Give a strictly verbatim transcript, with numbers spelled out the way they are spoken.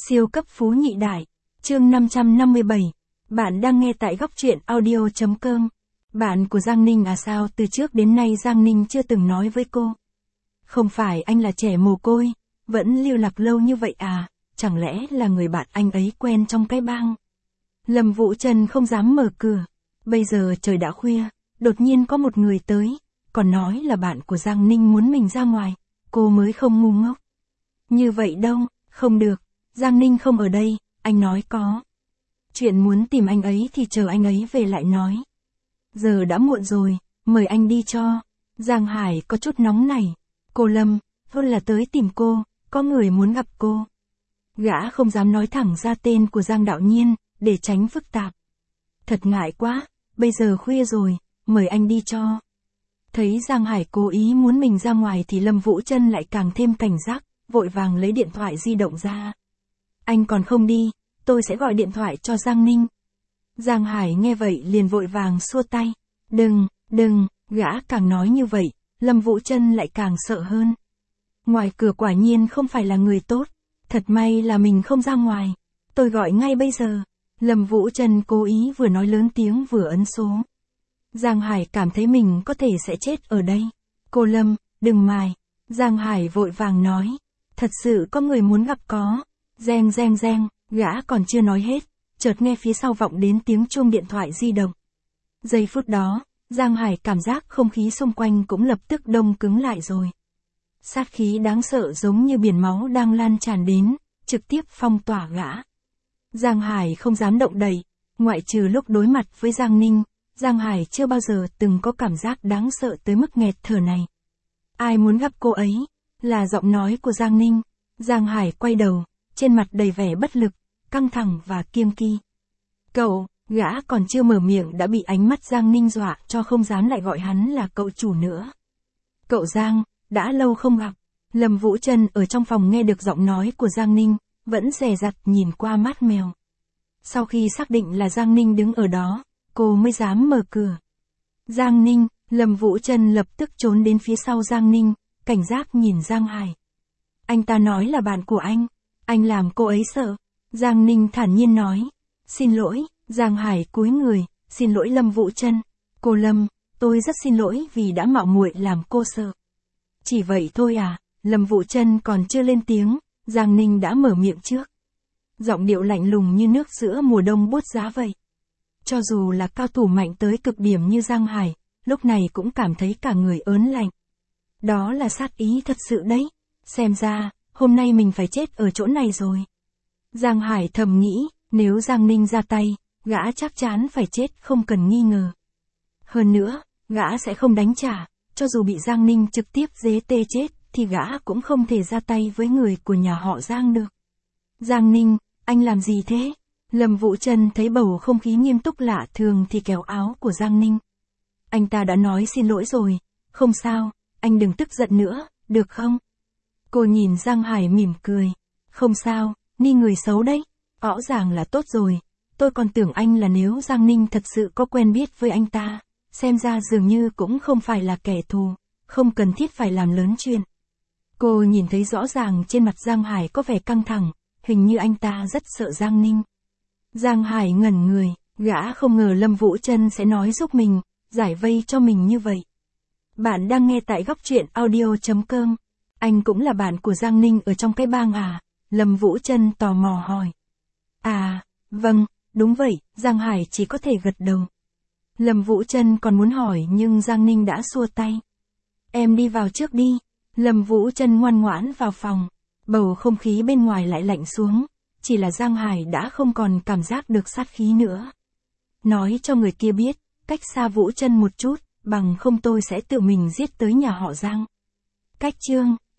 Siêu cấp phú nhị đại, chương năm trăm năm mươi bảy. Bạn đang nghe tại góc truyện audio chấm com. Bạn của Giang Ninh à, sao từ trước đến nay Giang Ninh chưa từng nói với cô? Không phải anh là trẻ mồ côi, vẫn lưu lạc lâu như vậy à, chẳng lẽ là người bạn anh ấy quen trong cái bang? Lâm Vũ Trân không dám mở cửa. Bây giờ trời đã khuya, đột nhiên có một người tới, còn nói là bạn của Giang Ninh muốn mình ra ngoài, cô mới không ngu ngốc. Như vậy đâu, không được, Giang Ninh không ở đây, anh nói có. Chuyện muốn tìm anh ấy thì chờ anh ấy về lại nói. Giờ đã muộn rồi, mời anh đi cho. Giang Hải có chút nóng nảy. Cô Lâm, thôi là tới tìm cô, có người muốn gặp cô. Gã không dám nói thẳng ra tên của Giang Đạo Nhiên, để tránh phức tạp. Thật ngại quá, bây giờ khuya rồi, mời anh đi cho. Thấy Giang Hải cố ý muốn mình ra ngoài thì Lâm Vũ Trân lại càng thêm cảnh giác, vội vàng lấy điện thoại di động ra. Anh còn không đi, tôi sẽ gọi điện thoại cho Giang Ninh. Giang Hải nghe vậy liền vội vàng xua tay. Đừng, đừng, gã càng nói như vậy, Lâm Vũ Trân lại càng sợ hơn. Ngoài cửa quả nhiên không phải là người tốt, thật may là mình không ra ngoài. Tôi gọi ngay bây giờ. Lâm Vũ Trân cố ý vừa nói lớn tiếng vừa ấn số. Giang Hải cảm thấy mình có thể sẽ chết ở đây. Cô Lâm, đừng mài. Giang Hải vội vàng nói. Thật sự có người muốn gặp có. Reng reng reng, gã còn chưa nói hết, chợt nghe phía sau vọng đến tiếng chuông điện thoại di động. Giây phút đó, Giang Hải cảm giác không khí xung quanh cũng lập tức đông cứng lại rồi. Sát khí đáng sợ giống như biển máu đang lan tràn đến, trực tiếp phong tỏa gã. Giang Hải không dám động đậy, ngoại trừ lúc đối mặt với Giang Ninh, Giang Hải chưa bao giờ từng có cảm giác đáng sợ tới mức nghẹt thở này. Ai muốn gặp cô ấy? Là giọng nói của Giang Ninh. Giang Hải quay đầu, trên mặt đầy vẻ bất lực, căng thẳng và kiêng kỵ. Cậu, gã còn chưa mở miệng đã bị ánh mắt Giang Ninh dọa cho không dám lại gọi hắn là cậu chủ nữa. Cậu Giang, đã lâu không gặp. Lâm Vũ Trân ở trong phòng nghe được giọng nói của Giang Ninh, vẫn dè dặt nhìn qua mắt mèo. Sau khi xác định là Giang Ninh đứng ở đó, cô mới dám mở cửa. Giang Ninh, Lâm Vũ Trân lập tức trốn đến phía sau Giang Ninh, cảnh giác nhìn Giang Hải. Anh ta nói là bạn của anh, anh làm cô ấy sợ. Giang Ninh thản nhiên nói. Xin lỗi, Giang Hải cúi người, xin lỗi Lâm Vũ Trân. Cô Lâm, tôi rất xin lỗi vì đã mạo muội làm cô sợ. Chỉ vậy thôi à, Lâm Vũ Trân còn chưa lên tiếng, Giang Ninh đã mở miệng trước. Giọng điệu lạnh lùng như nước giữa mùa đông buốt giá vậy. Cho dù là cao thủ mạnh tới cực điểm như Giang Hải, lúc này cũng cảm thấy cả người ớn lạnh. Đó là sát ý thật sự đấy. Xem ra, hôm nay mình phải chết ở chỗ này rồi. Giang Hải thầm nghĩ, nếu Giang Ninh ra tay, gã chắc chắn phải chết không cần nghi ngờ. Hơn nữa, gã sẽ không đánh trả, cho dù bị Giang Ninh trực tiếp giết tê chết, thì gã cũng không thể ra tay với người của nhà họ Giang được. Giang Ninh, anh làm gì thế? Lâm Vũ Trân thấy bầu không khí nghiêm túc lạ thường thì kéo áo của Giang Ninh. Anh ta đã nói xin lỗi rồi, không sao, anh đừng tức giận nữa, được không? Cô nhìn Giang Hải mỉm cười. Không sao, Ni người xấu đấy. Rõ ràng là tốt rồi. Tôi còn tưởng anh là nếu Giang Ninh thật sự có quen biết với anh ta, xem ra dường như cũng không phải là kẻ thù, không cần thiết phải làm lớn chuyện. Cô nhìn thấy rõ ràng trên mặt Giang Hải có vẻ căng thẳng, hình như anh ta rất sợ Giang Ninh. Giang Hải ngẩn người, gã không ngờ Lâm Vũ Trân sẽ nói giúp mình, giải vây cho mình như vậy. Bạn đang nghe tại góc truyện audio chấm com. Anh cũng là bạn của Giang Ninh ở trong cái bang à? Lâm Vũ Trân tò mò hỏi. À, vâng, đúng vậy, Giang Hải chỉ có thể gật đầu. Lâm Vũ Trân còn muốn hỏi nhưng Giang Ninh đã xua tay. Em đi vào trước đi. Lâm Vũ Trân ngoan ngoãn vào phòng. Bầu không khí bên ngoài lại lạnh xuống, chỉ là Giang Hải đã không còn cảm giác được sát khí nữa. Nói cho người kia biết, cách xa Vũ Trân một chút, bằng không tôi sẽ tự mình giết tới nhà họ Giang. Cách chương